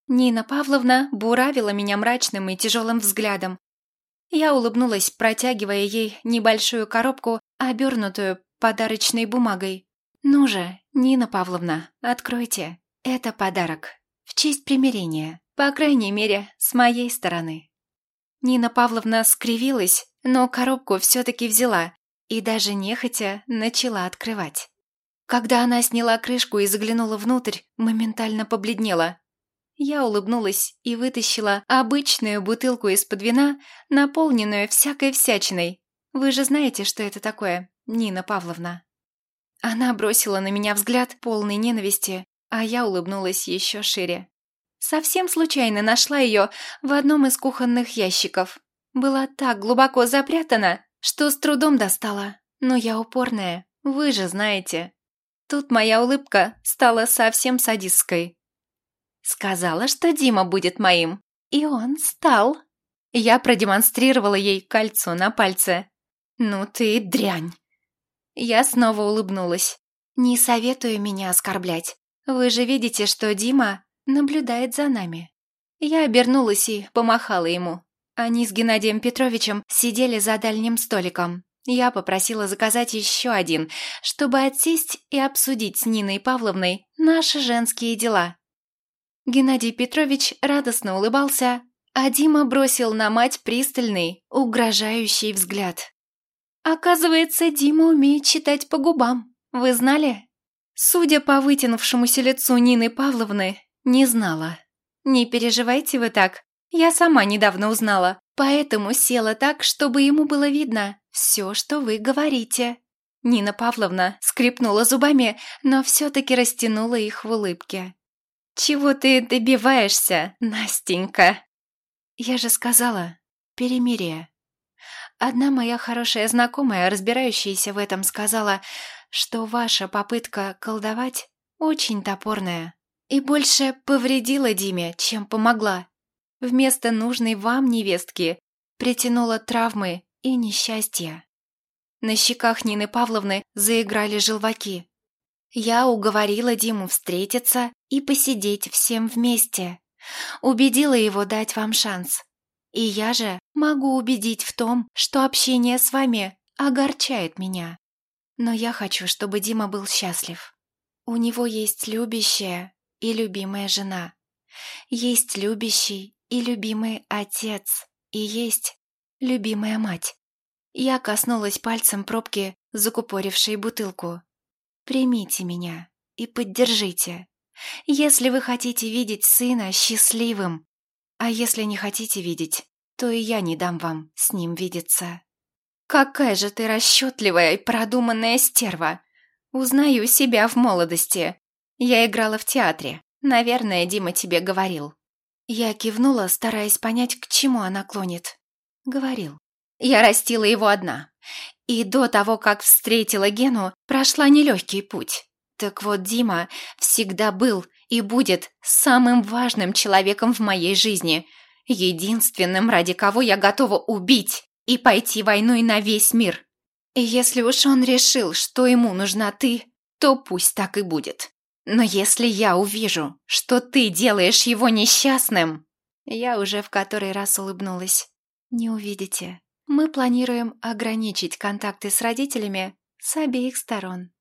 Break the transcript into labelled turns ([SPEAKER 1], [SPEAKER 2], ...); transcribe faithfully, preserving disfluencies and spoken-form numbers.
[SPEAKER 1] Нина Павловна буравила меня мрачным и тяжелым взглядом. Я улыбнулась, протягивая ей небольшую коробку, обернутую подарочной бумагой. «Ну же, Нина Павловна, откройте. Это подарок. В честь примирения. По крайней мере, с моей стороны». Нина Павловна скривилась, но коробку все-таки взяла и даже нехотя начала открывать. Когда она сняла крышку и заглянула внутрь, моментально побледнела. Я улыбнулась и вытащила обычную бутылку из-под вина, наполненную всякой всячиной. Вы же знаете, что это такое, Нина Павловна. Она бросила на меня взгляд полной ненависти, а я улыбнулась еще шире. Совсем случайно нашла ее в одном из кухонных ящиков. Была так глубоко запрятана, что с трудом достала. Но я упорная, вы же знаете. Тут моя улыбка стала совсем садистской. Сказала, что Дима будет моим. И он стал. Я продемонстрировала ей кольцо на пальце. Ну ты дрянь. Я снова улыбнулась. Не советую меня оскорблять. Вы же видите, что Дима наблюдает за нами. Я обернулась и помахала ему. Они с Геннадием Петровичем сидели за дальним столиком. Я попросила заказать еще один, чтобы отсесть и обсудить с Ниной Павловной наши женские дела. Геннадий Петрович радостно улыбался, а Дима бросил на мать пристальный, угрожающий взгляд. Оказывается, Дима умеет читать по губам. Вы знали? Судя по вытянувшемуся лицу Нины Павловны, не знала. Не переживайте вы так, я сама недавно узнала, поэтому села так, чтобы ему было видно все, что вы говорите. Нина Павловна скрипнула зубами, но все-таки растянула их в улыбке. «Чего ты добиваешься, Настенька?» «Я же сказала, перемирие. Одна моя хорошая знакомая, разбирающаяся в этом, сказала, что ваша попытка колдовать очень топорная и больше повредила Диме, чем помогла. Вместо нужной вам невестки притянула травмы и несчастья». На щеках Нины Павловны заиграли желваки. Я уговорила Диму встретиться и посидеть всем вместе. Убедила его дать вам шанс. И я же могу убедить в том, что общение с вами огорчает меня. Но я хочу, чтобы Дима был счастлив. У него есть любящая и любимая жена. Есть любящий и любимый отец. И есть любимая мать. Я коснулась пальцем пробки, закупорившей бутылку. Примите меня и поддержите, если вы хотите видеть сына счастливым, а если не хотите видеть, то и я не дам вам с ним видеться. Какая же ты расчетливая и продуманная стерва! Узнаю себя в молодости. Я играла в театре, наверное, Дима тебе говорил. Я кивнула, стараясь понять, к чему она клонит. Говорил. Я растила его одна. И до того, как встретила Гену, прошла нелегкий путь. Так вот, Дима всегда был и будет самым важным человеком в моей жизни, единственным, ради кого я готова убить и пойти войной на весь мир. И если уж он решил, что ему нужна ты, то пусть так и будет. Но если я увижу, что ты делаешь его несчастным... Я уже в который раз улыбнулась. Не увидите. Мы планируем ограничить контакты с родителями с обеих сторон.